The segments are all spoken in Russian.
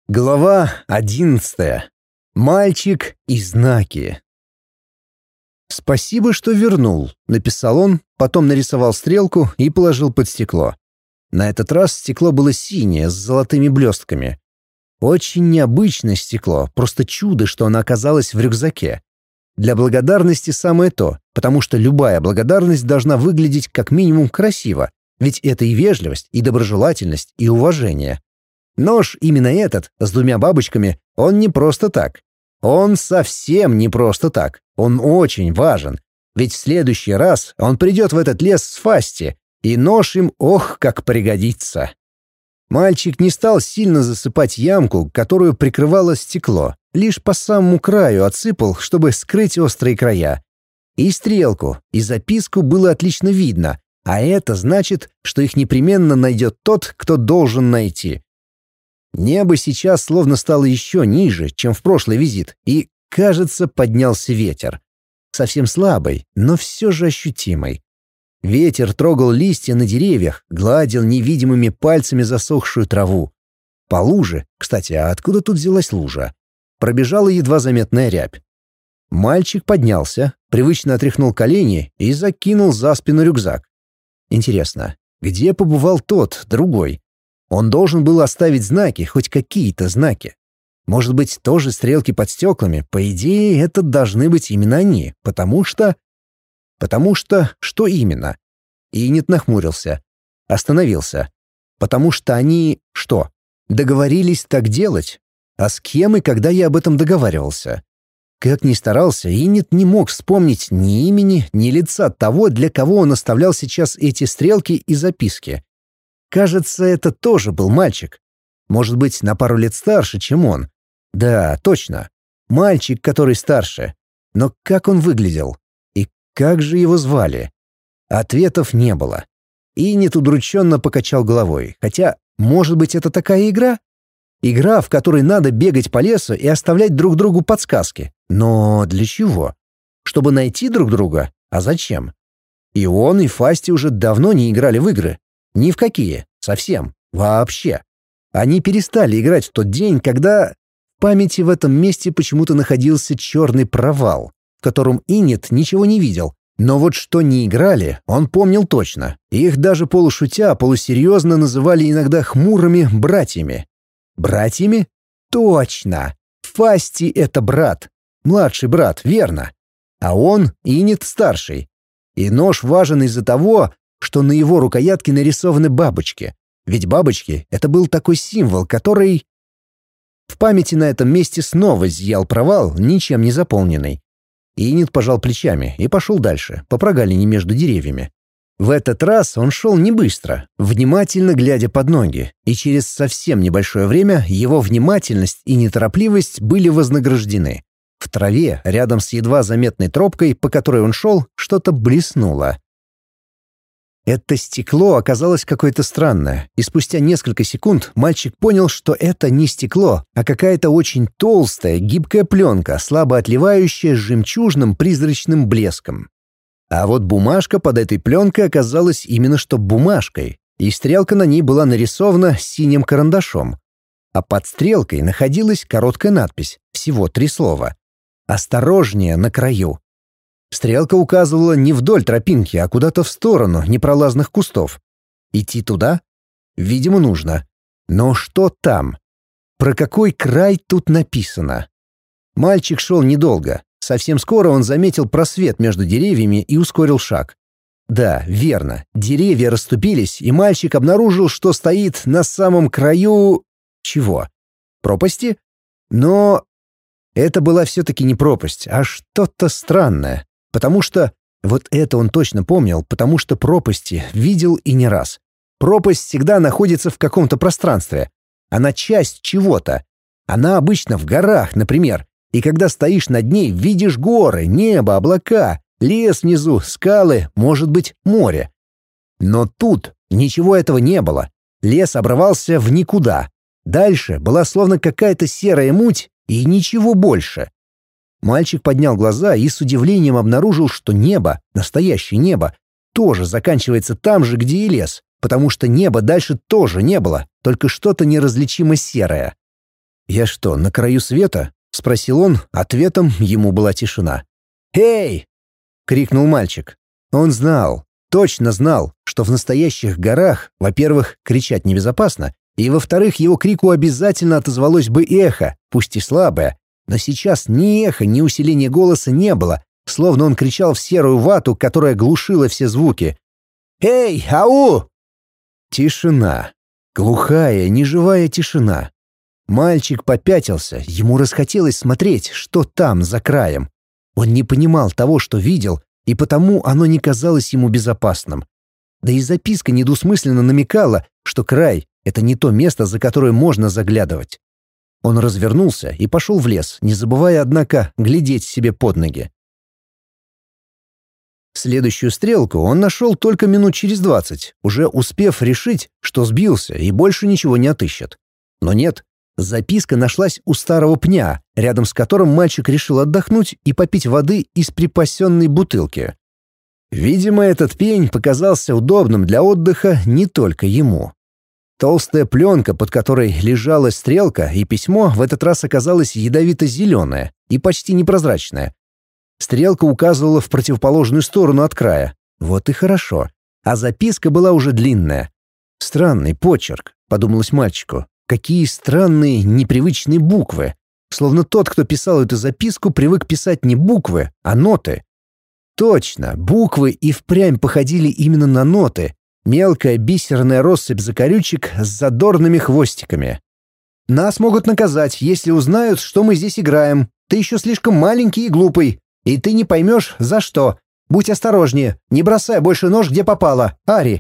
Глава 11. Мальчик и знаки. «Спасибо, что вернул», — написал он, потом нарисовал стрелку и положил под стекло. На этот раз стекло было синее, с золотыми блестками. Очень необычное стекло, просто чудо, что оно оказалось в рюкзаке. Для благодарности самое то, потому что любая благодарность должна выглядеть как минимум красиво, ведь это и вежливость, и доброжелательность, и уважение. Нож именно этот, с двумя бабочками, он не просто так. Он совсем не просто так. Он очень важен. Ведь в следующий раз он придет в этот лес с Фасти, и нож им ох как пригодится. Мальчик не стал сильно засыпать ямку, которую прикрывало стекло, лишь по самому краю отсыпал, чтобы скрыть острые края. И стрелку, и записку было отлично видно, а это значит, что их непременно найдет тот, кто должен найти. Небо сейчас словно стало еще ниже, чем в прошлый визит, и, кажется, поднялся ветер. Совсем слабый, но все же ощутимый. Ветер трогал листья на деревьях, гладил невидимыми пальцами засохшую траву. По луже, кстати, а откуда тут взялась лужа? Пробежала едва заметная рябь. Мальчик поднялся, привычно отряхнул колени и закинул за спину рюкзак. Интересно, где побывал тот, другой? Он должен был оставить знаки, хоть какие-то знаки. Может быть, тоже стрелки под стеклами? По идее, это должны быть именно они, потому что... Что именно? Инет нахмурился. Остановился. Потому что они... Что? Договорились так делать? А с кем и когда я об этом договаривался? Как ни старался, Инет не мог вспомнить ни имени, ни лица того, для кого он оставлял сейчас эти стрелки и записки. Кажется, это тоже был мальчик. Может быть, на пару лет старше, чем он. Да, точно. Мальчик, который старше. Но как он выглядел? И как же его звали? Ответов не было. Инет удрученно покачал головой. Хотя, может быть, это такая игра? Игра, в которой надо бегать по лесу и оставлять друг другу подсказки. Но для чего? Чтобы найти друг друга? А зачем? И он, и Фасти уже давно не играли в игры. Ни в какие. Совсем. Вообще. Они перестали играть в тот день, когда... В памяти в этом месте почему-то находился черный провал, в котором Инет ничего не видел. Но вот что не играли, он помнил точно. Их даже полушутя, полусерьезно называли иногда хмурыми братьями. Братьями? Точно. Фасти — это брат. Младший брат, верно. А он, Инет, старший. И нож важен из-за того, что на его рукоятке нарисованы бабочки. Ведь бабочки — это был такой символ, который... В памяти на этом месте снова зиял провал, ничем не заполненный. Инет пожал плечами и пошел дальше, по прогалине между деревьями. В этот раз он шел не быстро, внимательно глядя под ноги, и через совсем небольшое время его внимательность и неторопливость были вознаграждены. В траве, рядом с едва заметной тропкой, по которой он шел, что-то блеснуло. Это стекло оказалось какое-то странное, и спустя несколько секунд мальчик понял, что это не стекло, а какая-то очень толстая, гибкая пленка, слабо отливающая жемчужным призрачным блеском. А вот бумажка под этой пленкой оказалась именно что бумажкой, и стрелка на ней была нарисована синим карандашом. А под стрелкой находилась короткая надпись, всего 3 слова. «Осторожнее на краю». Стрелка указывала не вдоль тропинки, а куда-то в сторону непролазных кустов. Идти туда? Видимо, нужно. Но что там? Про какой край тут написано? Мальчик шел недолго. Совсем скоро он заметил просвет между деревьями и ускорил шаг. Да, верно. Деревья расступились, и мальчик обнаружил, что стоит на самом краю... Чего? Пропасти? Но это была все-таки не пропасть, а что-то странное. Потому что... Вот это он точно помнил, потому что пропасти видел и не раз. Пропасть всегда находится в каком-то пространстве. Она часть чего-то. Она обычно в горах, например. И когда стоишь над ней, видишь горы, небо, облака, лес внизу, скалы, может быть, море. Но тут ничего этого не было. Лес обрывался в никуда. Дальше была словно какая-то серая муть и ничего больше. Мальчик поднял глаза и с удивлением обнаружил, что небо, настоящее небо, тоже заканчивается там же, где и лес, потому что неба дальше тоже не было, только что-то неразличимо серое. «Я что, на краю света?» — спросил он, ответом ему была тишина. «Эй!» — крикнул мальчик. Он знал, точно знал, что в настоящих горах, во-первых, кричать небезопасно, и, во-вторых, его крику обязательно отозвалось бы эхо, пусть и слабое, но сейчас ни эха, ни усиления голоса не было, словно он кричал в серую вату, которая глушила все звуки. «Эй, ау!» Тишина. Глухая, неживая тишина. Мальчик попятился, ему расхотелось смотреть, что там, за краем. Он не понимал того, что видел, и потому оно не казалось ему безопасным. Да и записка недвусмысленно намекала, что край — это не то место, за которое можно заглядывать. Он развернулся и пошел в лес, не забывая, однако, глядеть себе под ноги. Следующую стрелку он нашел только минут через 20, уже успев решить, что сбился и больше ничего не отыщет. Но нет, записка нашлась у старого пня, рядом с которым мальчик решил отдохнуть и попить воды из припасенной бутылки. Видимо, этот пень показался удобным для отдыха не только ему. Толстая пленка, под которой лежала стрелка и письмо, в этот раз оказалась ядовито-зеленая и почти непрозрачная. Стрелка указывала в противоположную сторону от края. Вот и хорошо. А записка была уже длинная. «Странный почерк», — подумалось мальчику. «Какие странные, непривычные буквы. Словно тот, кто писал эту записку, привык писать не буквы, а ноты». Точно, буквы и впрямь походили именно на ноты. Мелкая бисерная россыпь закорючек с задорными хвостиками. «Нас могут наказать, если узнают, что мы здесь играем. Ты еще слишком маленький и глупый. И ты не поймешь, за что. Будь осторожнее, не бросай больше нож, где попало, Ари».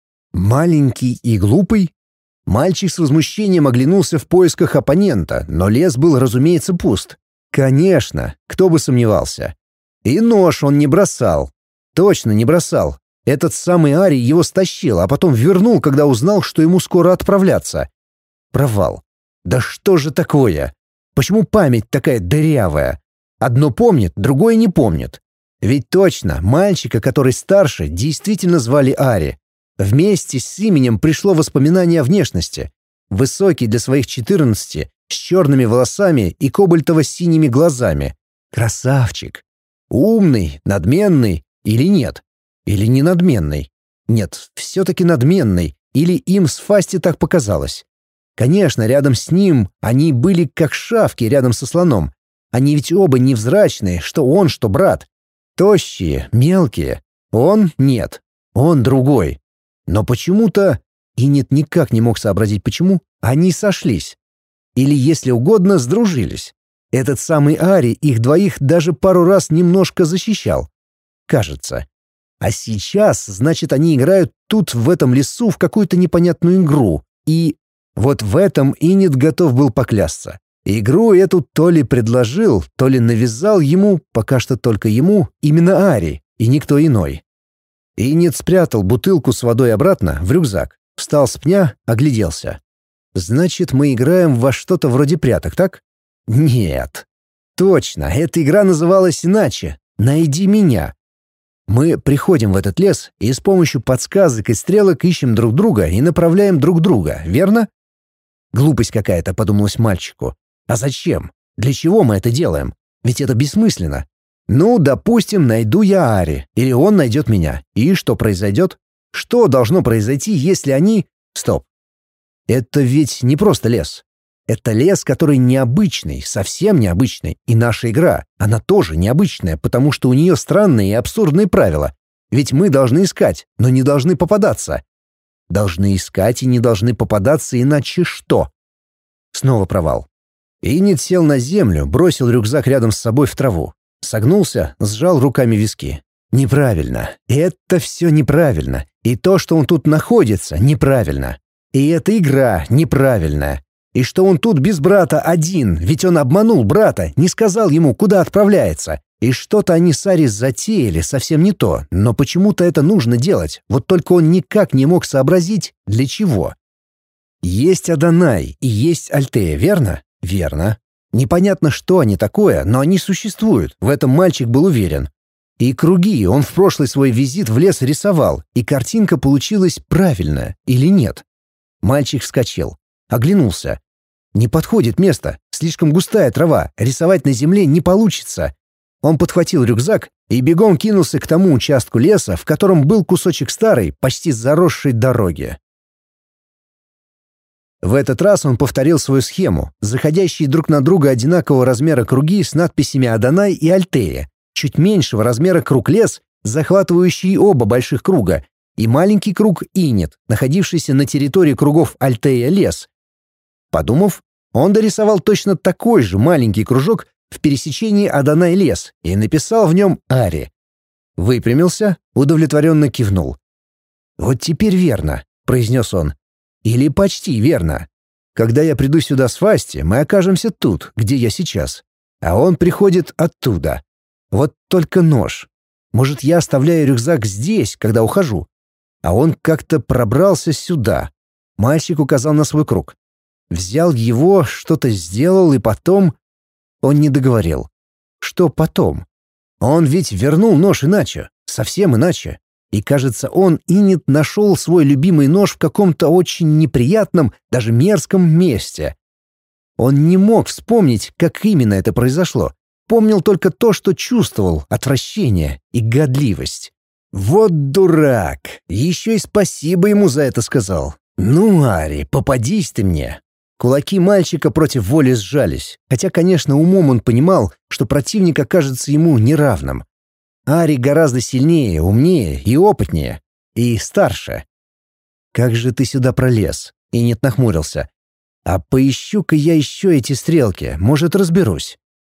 Маленький и глупый? Мальчик с возмущением оглянулся в поисках оппонента, но лес был, разумеется, пуст. Конечно, кто бы сомневался. И нож он не бросал. Точно не бросал. Этот самый Ари его стащил, а потом вернул, когда узнал, что ему скоро отправляться. Провал. Да что же такое? Почему память такая дырявая? Одно помнит, другое не помнит. Ведь точно, мальчика, который старше, действительно звали Ари. Вместе с именем пришло воспоминание о внешности. Высокий для своих 14, с черными волосами и кобальтово-синими глазами. Красавчик. Умный, надменный или нет? Или не надменный? Нет, все-таки надменный. Или им с Фасти так показалось? Конечно, рядом с ним они были как шавки рядом со слоном. Они ведь оба невзрачные, что он, что брат. Тощие, мелкие. Он — нет. Он другой. Но почему-то, и нет никак не мог сообразить почему, они сошлись. Или, если угодно, сдружились. Этот самый Ари их двоих даже пару раз немножко защищал. Кажется. А сейчас, значит, они играют тут, в этом лесу, в какую-то непонятную игру. И вот в этом Инет готов был поклясться. Игру эту то ли предложил, то ли навязал ему, пока что только ему, именно Ари, и никто иной. Инет спрятал бутылку с водой обратно в рюкзак, встал с пня, огляделся. «Значит, мы играем во что-то вроде пряток, так?» «Нет». «Точно, эта игра называлась иначе. Найди меня». Мы приходим в этот лес и с помощью подсказок и стрелок ищем друг друга и направляем друг друга, верно? Глупость какая-то, подумалось мальчику. А зачем? Для чего мы это делаем? Ведь это бессмысленно. Ну, допустим, найду я Ари, или он найдет меня. И что произойдет? Что должно произойти, если они... Стоп. Это ведь не просто лес. Это лес, который необычный, совсем необычный. И наша игра, она тоже необычная, потому что у нее странные и абсурдные правила. Ведь мы должны искать, но не должны попадаться. Должны искать и не должны попадаться, иначе что? Снова провал. Инет сел на землю, бросил рюкзак рядом с собой в траву. Согнулся, сжал руками виски. Неправильно. Это все неправильно. И то, что он тут находится, неправильно. И эта игра неправильная. И что он тут без брата один, ведь он обманул брата, не сказал ему, куда отправляется. И что-то они с Ари затеяли совсем не то, но почему-то это нужно делать. Вот только он никак не мог сообразить, для чего. Есть Адонай и есть Альтея, верно? Верно. Непонятно, что они такое, но они существуют, в этом мальчик был уверен. И круги он в прошлый свой визит в лес рисовал, и картинка получилась правильная или нет. Мальчик вскочил, оглянулся. Не подходит место, слишком густая трава, рисовать на земле не получится. Он подхватил рюкзак и бегом кинулся к тому участку леса, в котором был кусочек старой, почти заросшей дороги. В этот раз он повторил свою схему, заходящие друг на друга одинакового размера круги с надписями «Адонай» и «Альтея», чуть меньшего размера круг лес, захватывающий оба больших круга, и маленький круг Инет, находившийся на территории кругов Альтея лес. Подумав, он дорисовал точно такой же маленький кружок в пересечении Адонай лес и написал в нем «Ари». Выпрямился, удовлетворенно кивнул. «Вот теперь верно», — произнес он. «Или почти верно. Когда я приду сюда с Фасти, мы окажемся тут, где я сейчас. А он приходит оттуда. Вот только нож. Может, я оставляю рюкзак здесь, когда ухожу? А он как-то пробрался сюда». Мальчик указал на свой круг. Взял его, что-то сделал, и потом... Он не договорил. Что потом? Он ведь вернул нож иначе, совсем иначе. И, кажется, он, Инет, нашел свой любимый нож в каком-то очень неприятном, даже мерзком месте. Он не мог вспомнить, как именно это произошло. Помнил только то, что чувствовал: отвращение и годливость. Вот дурак! Еще и спасибо ему за это сказал. «Ну, Ари, попадись ты мне!» Кулаки мальчика против воли сжались, хотя, конечно, умом он понимал, что противник окажется ему неравным. Ари гораздо сильнее, умнее и опытнее. И старше. «Как же ты сюда пролез?» Инет нахмурился. «А поищу-ка я еще эти стрелки, может, разберусь».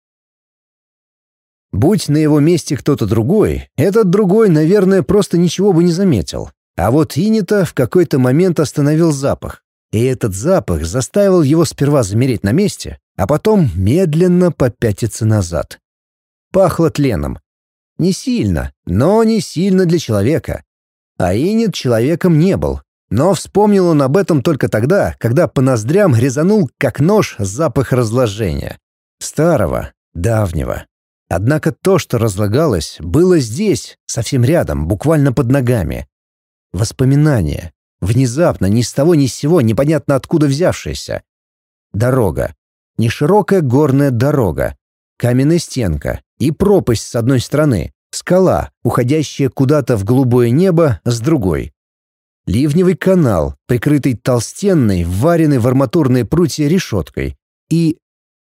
Будь на его месте кто-то другой, этот другой, наверное, просто ничего бы не заметил. А вот Инета в какой-то момент остановил запах. И этот запах заставил его сперва замереть на месте, а потом медленно попятиться назад. Пахло тленом. Не сильно, но не сильно для человека. А Инет человеком не был. Но вспомнил он об этом только тогда, когда по ноздрям резанул, как нож, запах разложения. Старого, давнего. Однако то, что разлагалось, было здесь, совсем рядом, буквально под ногами. Воспоминания. Внезапно, ни с того ни с сего, непонятно откуда взявшаяся. Дорога. Неширокая горная дорога. Каменная стенка. И пропасть с одной стороны. Скала, уходящая куда-то в голубое небо, с другой. Ливневый канал, прикрытый толстенной, вваренной в арматурные прутья решеткой. И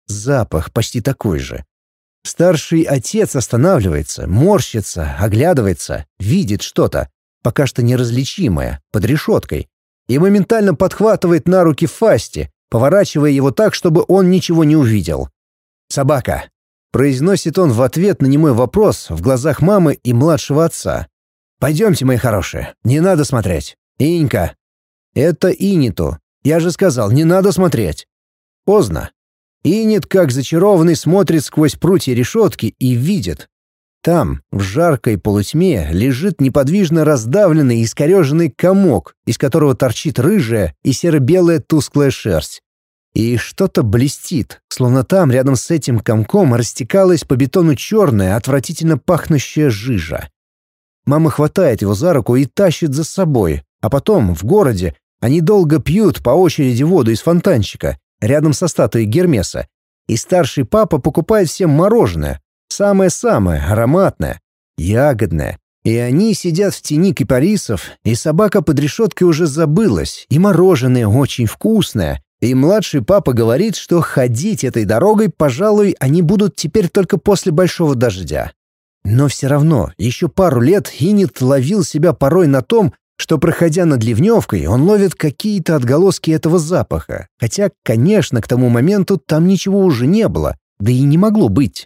запах почти такой же. Старший отец останавливается, морщится, оглядывается, видит что-то, пока что неразличимое, под решеткой, и моментально подхватывает на руки Фасти, поворачивая его так, чтобы он ничего не увидел. «Собака!» — произносит он в ответ на немой вопрос в глазах мамы и младшего отца. «Пойдемте, мои хорошие, не надо смотреть. Инька!» «Это Инету. Я же сказал, не надо смотреть». Поздно. Инет, как зачарованный, смотрит сквозь прутья решетки и видит. Там, в жаркой полутьме, лежит неподвижно раздавленный и искореженный комок, из которого торчит рыжая и серо-белая тусклая шерсть. И что-то блестит, словно там, рядом с этим комком, растекалась по бетону черная, отвратительно пахнущая жижа. Мама хватает его за руку и тащит за собой, а потом, в городе, они долго пьют по очереди воду из фонтанчика, рядом со статуей Гермеса, и старший папа покупает всем мороженое, самое-самое, ароматное, ягодное. И они сидят в тени кипарисов, и собака под решеткой уже забылась, и мороженое очень вкусное, и младший папа говорит, что ходить этой дорогой, пожалуй, они будут теперь только после большого дождя. Но все равно, еще пару лет Инет ловил себя порой на том, что, проходя над ливневкой, он ловит какие-то отголоски этого запаха, хотя, конечно, к тому моменту там ничего уже не было, да и не могло быть.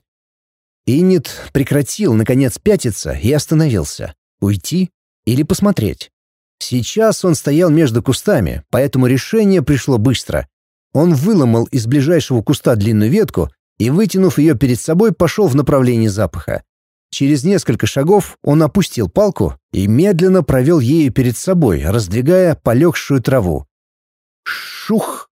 Инет прекратил, наконец, пятиться и остановился. Уйти или посмотреть? Сейчас он стоял между кустами, поэтому решение пришло быстро. Он выломал из ближайшего куста длинную ветку и, вытянув ее перед собой, пошел в направлении запаха. Через несколько шагов он опустил палку и медленно провел ею перед собой, раздвигая полегшую траву. Шух!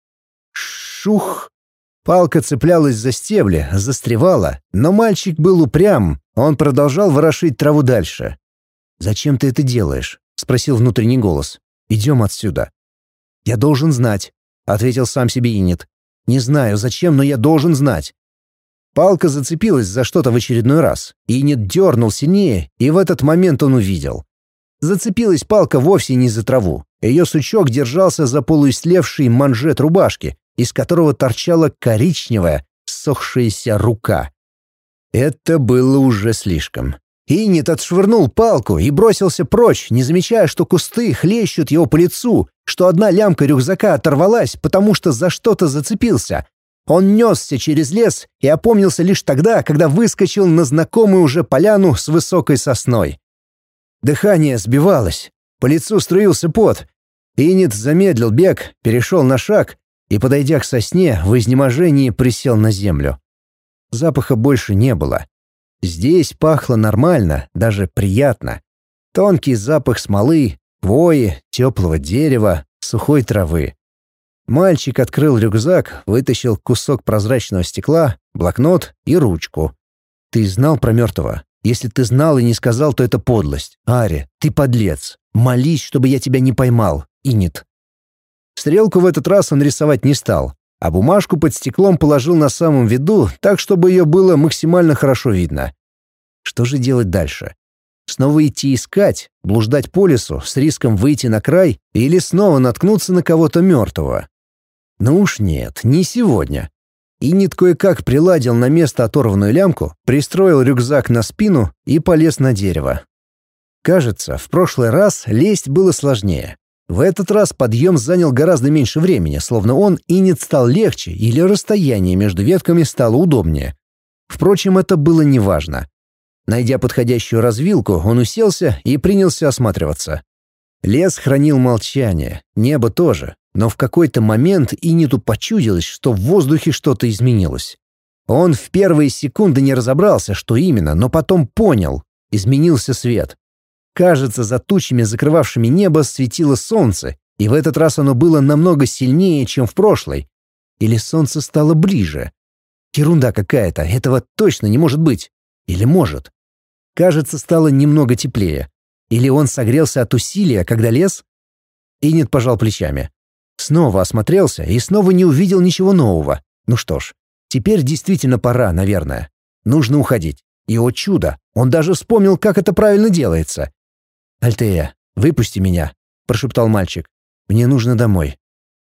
Шух! Палка цеплялась за стебли, застревала, но мальчик был упрям, он продолжал ворошить траву дальше. «Зачем ты это делаешь?» — спросил внутренний голос. «Идем отсюда». «Я должен знать», — ответил сам себе Инет. Не знаю, зачем, но я должен знать. Палка зацепилась за что-то в очередной раз. Инет дернул сильнее, и в этот момент он увидел. Зацепилась палка вовсе не за траву. Ее сучок держался за полуистлевший манжет рубашки, из которого торчала коричневая, ссохшаяся рука. Это было уже слишком. Инет отшвырнул палку и бросился прочь, не замечая, что кусты хлещут его по лицу, что одна лямка рюкзака оторвалась, потому что за что-то зацепился. Он несся через лес и опомнился лишь тогда, когда выскочил на знакомую уже поляну с высокой сосной. Дыхание сбивалось, по лицу струился пот. Инет замедлил бег, перешел на шаг и, подойдя к сосне, в изнеможении присел на землю. Запаха больше не было. Здесь пахло нормально, даже приятно. Тонкий запах смолы, хвои, теплого дерева, сухой травы. Мальчик открыл рюкзак, вытащил кусок прозрачного стекла, блокнот и ручку. «Ты знал про мертвого? Если ты знал и не сказал, то это подлость. Ари, ты подлец. Молись, чтобы я тебя не поймал. Инет». Стрелку в этот раз он рисовать не стал, а бумажку под стеклом положил на самом виду, так, чтобы ее было максимально хорошо видно. Что же делать дальше? Снова идти искать, блуждать по лесу с риском выйти на край или снова наткнуться на кого-то мертвого? Ну уж нет, не сегодня. Инет кое-как приладил на место оторванную лямку, пристроил рюкзак на спину и полез на дерево. Кажется, в прошлый раз лезть было сложнее. В этот раз подъем занял гораздо меньше времени, словно Инет стал легче или расстояние между ветками стало удобнее. Впрочем, это было неважно. Найдя подходящую развилку, он уселся и принялся осматриваться. Лес хранил молчание, небо тоже, но в какой-то момент Инету почудилось, что в воздухе что-то изменилось. Он в первые секунды не разобрался, что именно, но потом понял — изменился свет. Кажется, за тучами, закрывавшими небо, светило солнце, и в этот раз оно было намного сильнее, чем в прошлый. Или солнце стало ближе? Ерунда какая-то, этого точно не может быть. Или может? Кажется, стало немного теплее. Или он согрелся от усилия, когда лез? Инет пожал плечами. Снова осмотрелся и снова не увидел ничего нового. Ну что ж, теперь действительно пора, наверное. Нужно уходить. И, о чудо, он даже вспомнил, как это правильно делается. «Альтея, выпусти меня», — прошептал мальчик. «Мне нужно домой».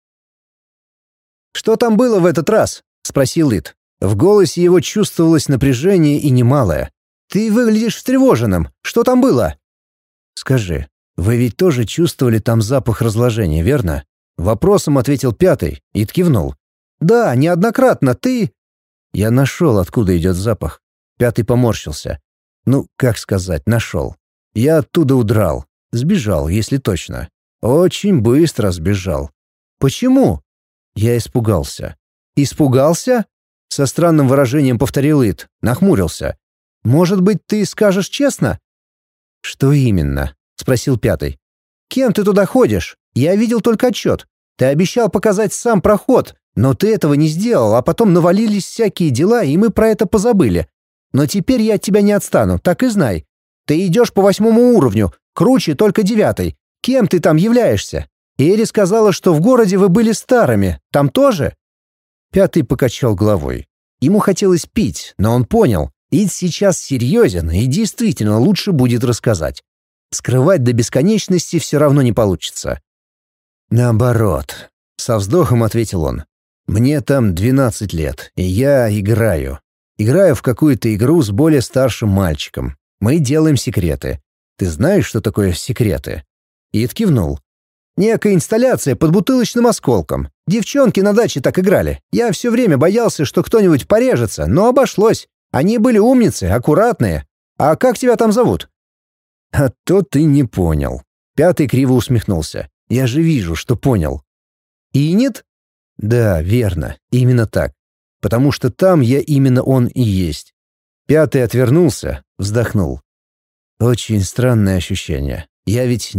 «Что там было в этот раз?» — спросил Ит. В голосе его чувствовалось напряжение и немалое. «Ты выглядишь встревоженным. Что там было?» «Скажи, вы ведь тоже чувствовали там запах разложения, верно?» Вопросом ответил пятый, Ит кивнул. «Да, неоднократно ты...» Я нашел, откуда идет запах. Пятый поморщился. Ну, как сказать, нашел. Я оттуда удрал. Сбежал, если точно. Очень быстро сбежал. «Почему?» Я испугался. «Испугался?» Со странным выражением повторил Ит, нахмурился. «Может быть, ты скажешь честно?» «Что именно?» — спросил пятый. «Кем ты туда ходишь? Я видел только отчет. Ты обещал показать сам проход, но ты этого не сделал, а потом навалились всякие дела, и мы про это позабыли. Но теперь я от тебя не отстану, так и знай. Ты идешь по 8-му уровню, круче только 9-й. Кем ты там являешься? Эри сказала, что в городе вы были старыми. Там тоже?» Пятый покачал головой. Ему хотелось пить, но он понял, Ид сейчас серьезен и действительно лучше будет рассказать. Скрывать до бесконечности все равно не получится. «Наоборот», — со вздохом ответил он. «Мне там 12 лет, и я играю. Играю в какую-то игру с более старшим мальчиком. Мы делаем секреты. Ты знаешь, что такое секреты?» Ид кивнул. «Некая инсталляция под бутылочным осколком. Девчонки на даче так играли. Я все время боялся, что кто-нибудь порежется, но обошлось. Они были умницы, аккуратные. А как тебя там зовут?» «А то ты не понял». Пятый криво усмехнулся. «Я же вижу, что понял». «Инет?» «Да, верно. Именно так. Потому что там я именно он и есть». Пятый отвернулся, вздохнул. «Очень странное ощущение. Я ведь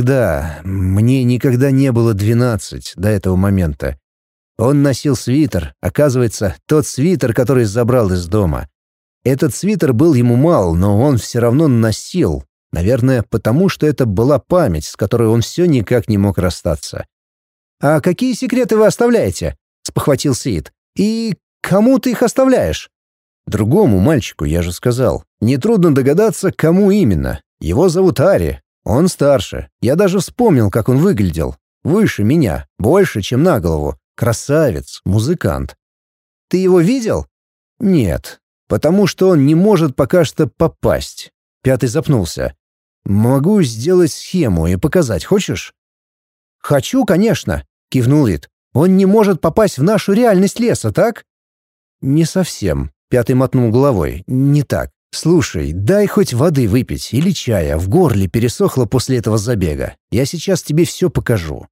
мне никогда не было 12 до этого момента. Он носил свитер, оказывается, тот свитер, который забрал из дома. Этот свитер был ему мал, но он все равно носил. Наверное, потому что это была память, с которой он все никак не мог расстаться. «А какие секреты вы оставляете? спохватился Ит. «И кому ты их оставляешь?» «Другому мальчику, я же сказал. Нетрудно догадаться, кому именно. Его зовут Ари. Он старше. Я даже вспомнил, как он выглядел. Выше меня, больше, чем на голову. Красавец, музыкант». «Ты его видел?» «Нет, потому что он не может пока что попасть». Пятый запнулся. «Могу сделать схему и показать, хочешь?» «Хочу, конечно», — кивнул Ит. «Он не может попасть в нашу реальность леса, так?» «Не совсем», — Пятый мотнул головой. «Не так. Слушай, дай хоть воды выпить или чая, в горле пересохло после этого забега. Я сейчас тебе все покажу».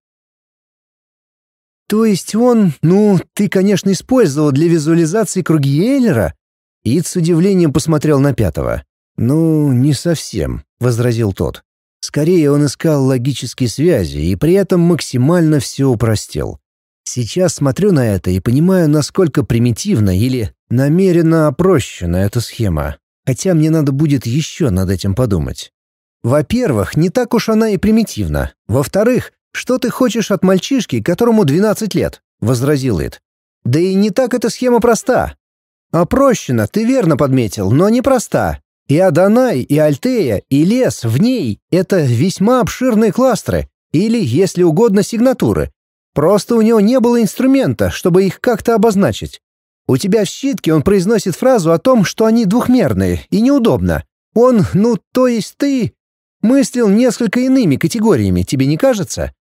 «То есть он, ты, конечно, использовал для визуализации круги Эйлера?» Ит с удивлением посмотрел на Пятого. «Не совсем», — возразил тот. «Скорее он искал логические связи и при этом максимально все упростил. Сейчас смотрю на это и понимаю, насколько примитивна или намеренно опрощена эта схема. Хотя мне надо будет еще над этим подумать. Во-первых, не так уж она и примитивна. Во-вторых, что ты хочешь от мальчишки, которому 12 лет?» — возразил Ит. «Да и не так эта схема проста. Опрощена, ты верно подметил, но не проста. И Адонай, и Альтея, и лес в ней — это весьма обширные кластеры, или, если угодно, сигнатуры. Просто у него не было инструмента, чтобы их как-то обозначить. У тебя в щитке он произносит фразу о том, что они двухмерные, и неудобно. Он, то есть ты, мыслил несколько иными категориями, тебе не кажется?»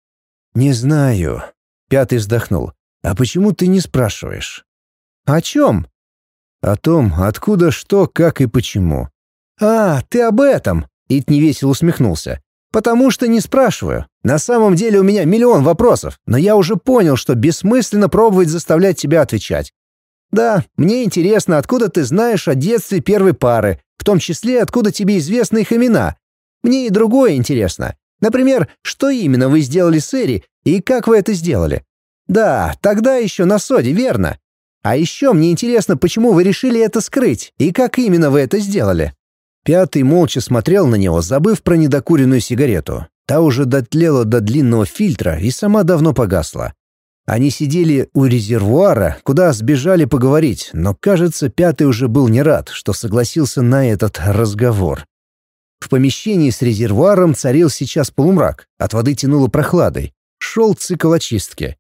«Не знаю», — Пятый вздохнул. «А почему ты не спрашиваешь?» «О чем?» «О том, откуда, что, как и почему». «А, ты об этом!» — Ит невесело усмехнулся. «Потому что не спрашиваю. На самом деле у меня миллион вопросов, но я уже понял, что бессмысленно пробовать заставлять тебя отвечать. Да, мне интересно, откуда ты знаешь о детстве первой пары, в том числе, откуда тебе известны их имена. Мне и другое интересно. Например, что именно вы сделали с Эри и как вы это сделали? Да, тогда еще на Соде, верно? А еще мне интересно, почему вы решили это скрыть и как именно вы это сделали?» Пятый молча смотрел на него, забыв про недокуренную сигарету. Та уже дотлела до длинного фильтра и сама давно погасла. Они сидели у резервуара, куда сбежали поговорить, но, кажется, Пятый уже был не рад, что согласился на этот разговор. В помещении с резервуаром царил сейчас полумрак, от воды тянуло прохладой. Шел цикл очистки.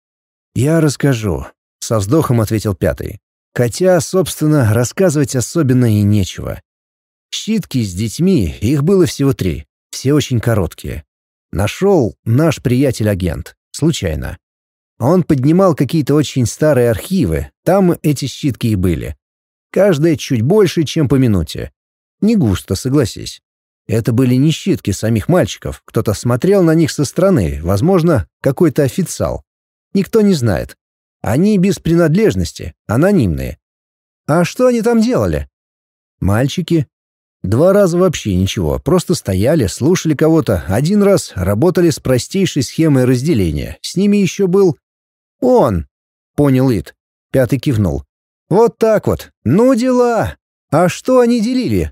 «Я расскажу», — со вздохом ответил Пятый. Хотя, собственно, рассказывать особенно и нечего. Щитки с детьми, их было всего 3, все очень короткие. Нашел наш приятель-агент, случайно. Он поднимал какие-то очень старые архивы, там эти щитки и были. Каждая чуть больше, чем по минуте. Не густо, согласись. Это были не щитки самих мальчиков, кто-то смотрел на них со стороны, возможно, какой-то официал. Никто не знает. Они без принадлежности, анонимные. А что они там делали? Мальчики. 2 раза вообще ничего, просто стояли, слушали кого-то. 1 раз работали с простейшей схемой разделения. С ними еще был... «Он!» — понял Ит. Пятый кивнул. «Вот так вот. Ну дела! А что они делили?»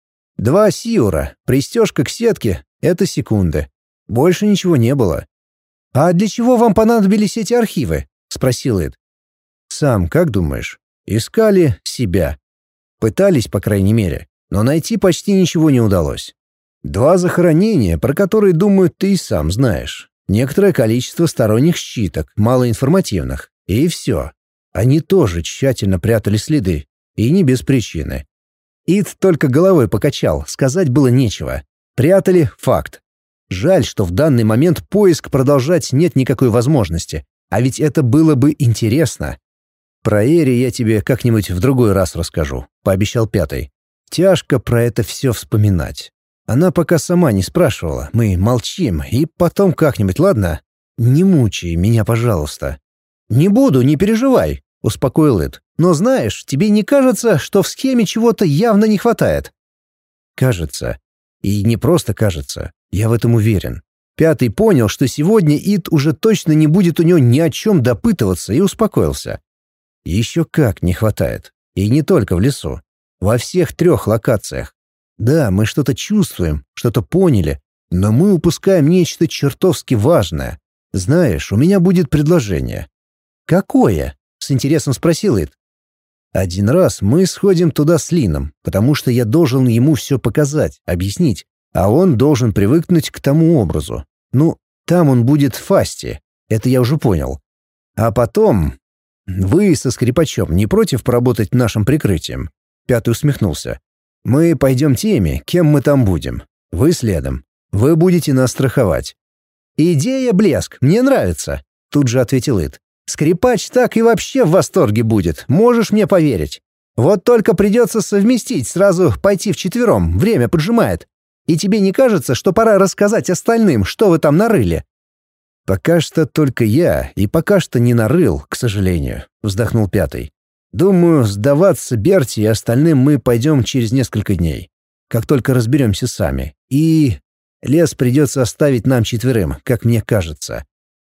2 сиура, пристежка к сетке — это секунды. Больше ничего не было. «А для чего вам понадобились эти архивы?» — спросил Ит. «Сам как думаешь? Искали себя. Пытались, по крайней мере, но найти почти ничего не удалось. 2 захоронения, про которые, думаю, ты и сам знаешь. Некоторое количество сторонних щиток, малоинформативных. И все. Они тоже тщательно прятали следы. И не без причины. Ит только головой покачал, сказать было нечего. Прятали — факт. Жаль, что в данный момент поиск продолжать нет никакой возможности. А ведь это было бы интересно. Про Эри я тебе как-нибудь в другой раз расскажу, пообещал Пятый. Тяжко про это все вспоминать. Она пока сама не спрашивала, мы молчим, и потом как-нибудь, ладно? Не мучай меня, пожалуйста. Не буду, не переживай, успокоил Ит. Но знаешь, тебе не кажется, что в схеме чего-то явно не хватает? Кажется. И не просто кажется, я в этом уверен. Пятый понял, что сегодня Ит уже точно не будет у него ни о чем допытываться, и успокоился. Еще как не хватает. И не только в лесу. Во всех 3 локациях. Да, мы что-то чувствуем, что-то поняли, но мы упускаем нечто чертовски важное. Знаешь, у меня будет предложение. «Какое?» — с интересом спросил Ит. «Один раз мы сходим туда с Лином, потому что я должен ему все показать, объяснить, а он должен привыкнуть к тому образу. Ну, там он будет в фасте, это я уже понял. А потом... Вы со скрипачом не против поработать нашим прикрытием?» Пятый усмехнулся. «Мы пойдем теми, кем мы там будем. Вы следом. Вы будете нас страховать». «Идея блеск, мне нравится», — тут же ответил Ит. «Скрипач так и вообще в восторге будет, можешь мне поверить. Вот только придется совместить, сразу пойти вчетвером, время поджимает. И тебе не кажется, что пора рассказать остальным, что вы там нарыли?» «Пока что только я, и пока что не нарыл, к сожалению», — вздохнул Пятый. «Думаю, сдаваться Берти и остальным мы пойдем через несколько дней, как только разберемся сами. И лес придется оставить нам четверым, как мне кажется».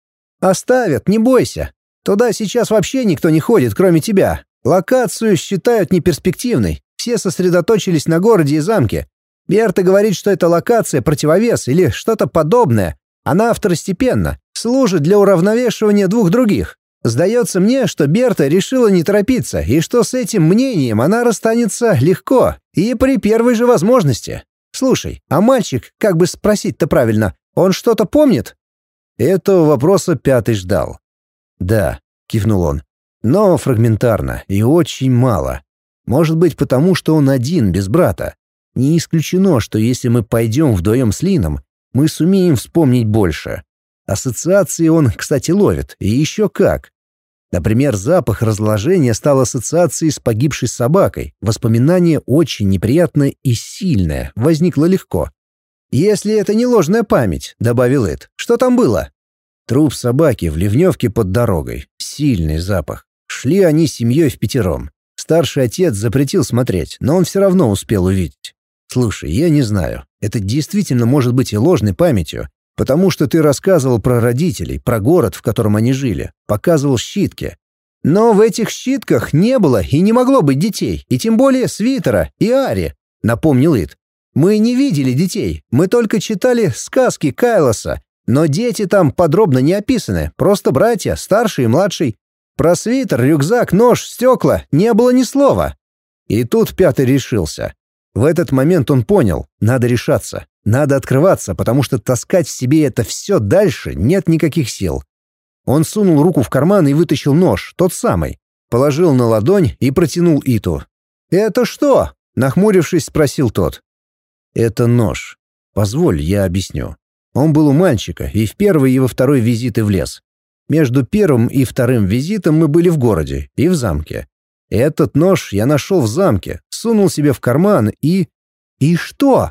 «Оставят, не бойся. Туда сейчас вообще никто не ходит, кроме тебя. Локацию считают неперспективной. Все сосредоточились на городе и замке. Берта говорит, что это локация противовес или что-то подобное. Она второстепенна, служит для уравновешивания двух других. Сдается мне, что Берта решила не торопиться, и что с этим мнением она расстанется легко и при первой же возможности. Слушай, а мальчик, как бы спросить-то правильно, он что-то помнит?» Этого вопроса Пятый ждал. «Да», — кивнул он, — «но фрагментарно и очень мало. Может быть, потому что он один, без брата. Не исключено, что если мы пойдем вдвоем с Лином, мы сумеем вспомнить больше. Ассоциации он, кстати, ловит, и еще как. Например, запах разложения стал ассоциацией с погибшей собакой. Воспоминание очень неприятное и сильное, возникло легко. «Если это не ложная память», — добавил Эд, — «что там было?» Труп собаки в ливневке под дорогой. Сильный запах. Шли они с семьей впятером. Старший отец запретил смотреть, но он все равно успел увидеть. «Слушай, я не знаю. Это действительно может быть и ложной памятью, потому что ты рассказывал про родителей, про город, в котором они жили, показывал щитки. Но в этих щитках не было и не могло быть детей, и тем более Свитера и Ари», — напомнил Ит. «Мы не видели детей, мы только читали сказки Кайлоса, но дети там подробно не описаны, просто братья, старший и младший. Про свитер, рюкзак, нож, стекла не было ни слова». И тут Пятый решился. В этот момент он понял, надо решаться, надо открываться, потому что таскать в себе это все дальше нет никаких сил. Он сунул руку в карман и вытащил нож, тот самый, положил на ладонь и протянул Иту. «Это что?» — нахмурившись, спросил тот. «Это нож. Позволь, я объясню. Он был у мальчика и в первый, и во второй визиты в лес. Между первым и вторым визитом мы были в городе и в замке. Этот нож я нашел в замке, сунул себе в карман и... И что?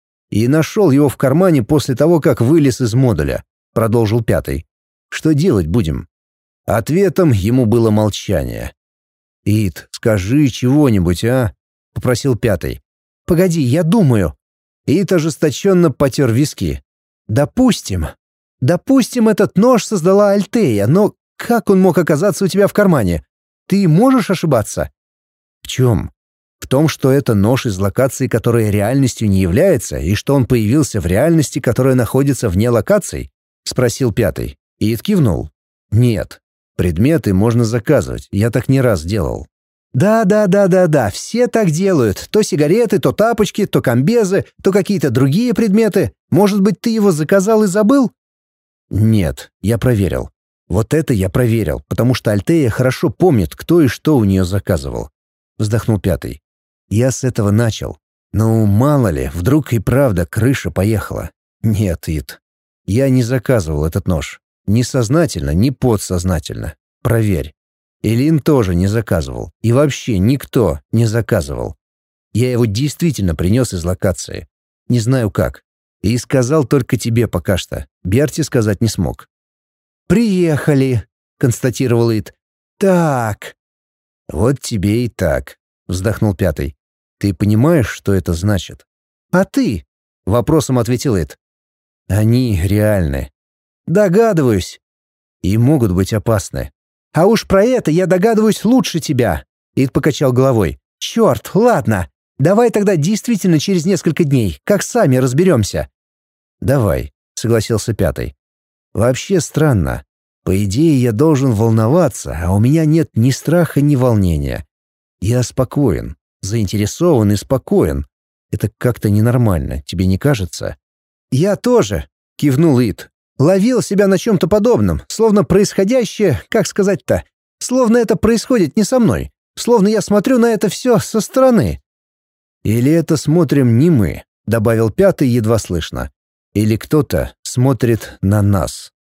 И нашел его в кармане после того, как вылез из модуля», — продолжил Пятый. «Что делать будем?» Ответом ему было молчание. «Ит, скажи чего-нибудь, а?» — попросил Пятый. «Погоди, я думаю». Ит ожесточенно потер виски. «Допустим, этот нож создала Альтея, но как он мог оказаться у тебя в кармане? Ты можешь ошибаться?» «В чем?» «В том, что это нож из локации, которая реальностью не является, и что он появился в реальности, которая находится вне локаций?» — спросил Пятый. Ит кивнул. «Нет. Предметы можно заказывать, я так не раз делал». «Да, все так делают. То сигареты, то тапочки, то комбезы, то какие-то другие предметы. Может быть, ты его заказал и забыл?» «Нет, я проверил. Вот это я проверил, потому что Альтея хорошо помнит, кто и что у нее заказывал», — вздохнул Пятый. «Я с этого начал. Ну, мало ли, вдруг и правда крыша поехала. Нет, Ит, я не заказывал этот нож. Ни сознательно, ни подсознательно. Проверь. Элин тоже не заказывал. И вообще никто не заказывал. Я его действительно принес из локации. Не знаю как. И сказал только тебе пока что. Берти сказать не смог». «Приехали», — констатировал Ит. «Так». «Вот тебе и так», — вздохнул Пятый. «Ты понимаешь, что это значит?» «А ты?» — вопросом ответил Ит. «Они реальны». «Догадываюсь». «И могут быть опасны». «А уж про это я догадываюсь лучше тебя», — Ит покачал головой. «Черт, ладно. Давай тогда действительно через несколько дней, как сами разберемся». «Давай», — согласился Пятый. «Вообще странно. По идее, я должен волноваться, а у меня нет ни страха, ни волнения. Я спокоен, заинтересован и спокоен. Это как-то ненормально, тебе не кажется? «Я тоже», — кивнул Ит. «Ловил себя на чем-то подобном, словно происходящее, как сказать-то, словно это происходит не со мной, словно я смотрю на это все со стороны». «Или это смотрим не мы», — добавил пятый едва слышно. «Или кто-то смотрит на нас».